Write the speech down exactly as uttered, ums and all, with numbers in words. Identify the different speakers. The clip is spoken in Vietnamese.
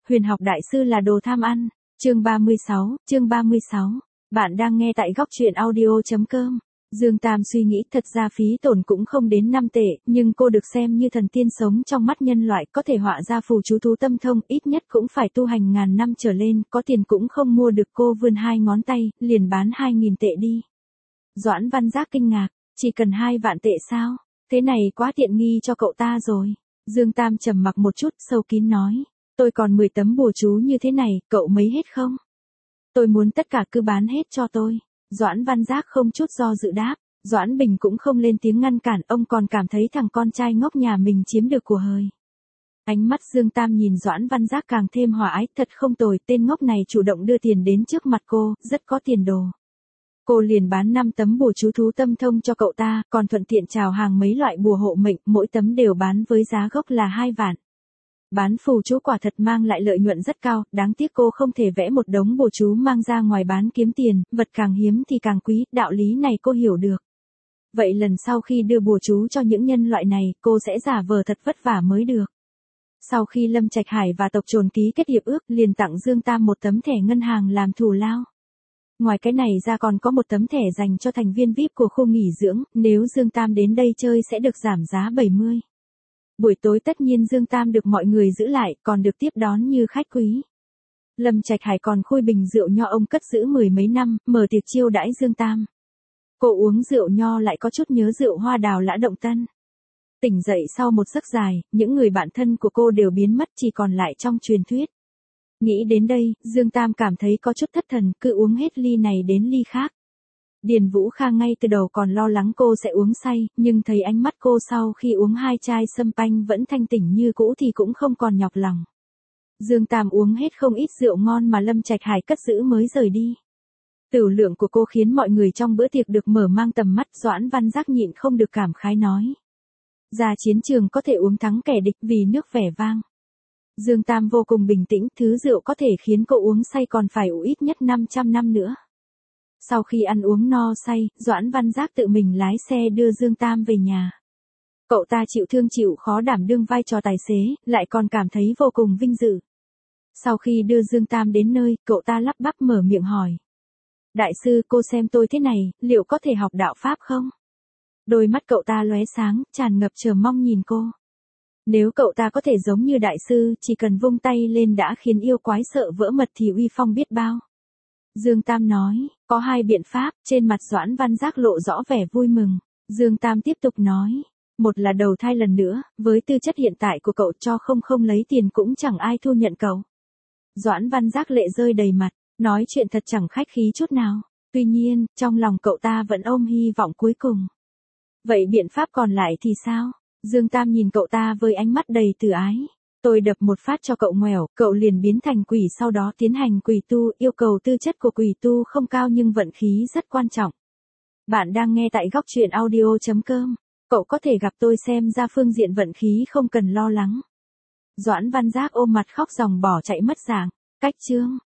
Speaker 1: Huyền học đại sư là đồ tham ăn. Chương ba mươi sáu, chương ba mươi sáu. Bạn đang nghe tại góc truyện audio.com. Dương Tam suy nghĩ thật ra phí tổn cũng không đến năm tệ, nhưng cô được xem như thần tiên sống trong mắt nhân loại, có thể họa ra phù chú thú tâm thông, ít nhất cũng phải tu hành ngàn năm trở lên, có tiền cũng không mua được. Cô vươn hai ngón tay, liền bán hai nghìn tệ đi. Doãn Văn Giác kinh ngạc, chỉ cần hai vạn tệ sao? Thế này quá tiện nghi cho cậu ta rồi. Dương Tam trầm mặc một chút, sâu kín nói, tôi còn mười tấm bùa chú như thế này, cậu mấy hết không? Tôi muốn tất cả cứ bán hết cho tôi. Doãn Văn Giác không chút do dự đáp. Doãn Bình cũng không lên tiếng ngăn cản, ông còn cảm thấy thằng con trai ngốc nhà mình chiếm được của hời. Ánh mắt Dương Tam nhìn Doãn Văn Giác càng thêm hòa ái, thật không tồi, tên ngốc này chủ động đưa tiền đến trước mặt cô, rất có tiền đồ. Cô liền bán năm tấm bùa chú thú tâm thông cho cậu ta, còn thuận tiện chào hàng mấy loại bùa hộ mệnh, mỗi tấm đều bán với giá gốc là hai vạn. Bán phù chú quả thật mang lại lợi nhuận rất cao, đáng tiếc cô không thể vẽ một đống bùa chú mang ra ngoài bán kiếm tiền, vật càng hiếm thì càng quý, đạo lý này cô hiểu được. Vậy lần sau khi đưa bùa chú cho những nhân loại này, cô sẽ giả vờ thật vất vả mới được. Sau khi Lâm Trạch Hải và tộc Trồn ký kết hiệp ước, liền tặng Dương Tam một tấm thẻ ngân hàng làm thù lao. Ngoài cái này ra còn có một tấm thẻ dành cho thành viên vi ai pi của khu nghỉ dưỡng, nếu Dương Tam đến đây chơi sẽ được giảm giá bảy mươi. Buổi tối tất nhiên Dương Tam được mọi người giữ lại, còn được tiếp đón như khách quý. Lâm Trạch Hải còn khui bình rượu nho ông cất giữ mười mấy năm, mở tiệc chiêu đãi Dương Tam. Cô uống rượu nho lại có chút nhớ rượu hoa đào Lã Động Tân. Tỉnh dậy sau một giấc dài, những người bạn thân của cô đều biến mất, chỉ còn lại trong truyền thuyết. Nghĩ đến đây, Dương Tam cảm thấy có chút thất thần, cứ uống hết ly này đến ly khác. Điền Vũ Khang ngay từ đầu còn lo lắng cô sẽ uống say, nhưng thấy ánh mắt cô sau khi uống hai chai sâm panh vẫn thanh tỉnh như cũ thì cũng không còn nhọc lòng. Dương Tam uống hết không ít rượu ngon mà Lâm Trạch Hải cất giữ mới rời đi. Tửu lượng của cô khiến mọi người trong bữa tiệc được mở mang tầm mắt. Doãn Văn Giác nhịn không được cảm khái nói, ra chiến trường có thể uống thắng kẻ địch vì nước vẻ vang. Dương Tam vô cùng bình tĩnh, thứ rượu có thể khiến cậu uống say còn phải uống ít nhất năm trăm năm nữa. Sau khi ăn uống no say, Doãn Văn Giác tự mình lái xe đưa Dương Tam về nhà. Cậu ta chịu thương chịu khó đảm đương vai trò tài xế, lại còn cảm thấy vô cùng vinh dự. Sau khi đưa Dương Tam đến nơi, cậu ta lắp bắp mở miệng hỏi, đại sư, cô xem tôi thế này, liệu có thể học đạo Pháp không? Đôi mắt cậu ta lóe sáng, tràn ngập chờ mong nhìn cô. Nếu cậu ta có thể giống như đại sư, chỉ cần vung tay lên đã khiến yêu quái sợ vỡ mật thì uy phong biết bao. Dương Tam nói, có hai biện pháp. Trên mặt Doãn Văn Giác lộ rõ vẻ vui mừng. Dương Tam tiếp tục nói, một là đầu thai lần nữa, với tư chất hiện tại của cậu cho không không lấy tiền cũng chẳng ai thu nhận cậu. Doãn Văn Giác lệ rơi đầy mặt, nói chuyện thật chẳng khách khí chút nào. Tuy nhiên, trong lòng cậu ta vẫn ôm hy vọng cuối cùng. Vậy biện pháp còn lại thì sao? Dương Tam nhìn cậu ta với ánh mắt đầy từ ái. Tôi đập một phát cho cậu ngoẻo, cậu liền biến thành quỷ, sau đó tiến hành quỷ tu. Yêu cầu tư chất của quỷ tu không cao nhưng vận khí rất quan trọng. Bạn đang nghe tại góc truyện audio.com. Cậu có thể gặp tôi xem ra phương diện vận khí không cần lo lắng. Doãn Văn Giác ôm mặt khóc ròng bỏ chạy mất dạng. Cách chương.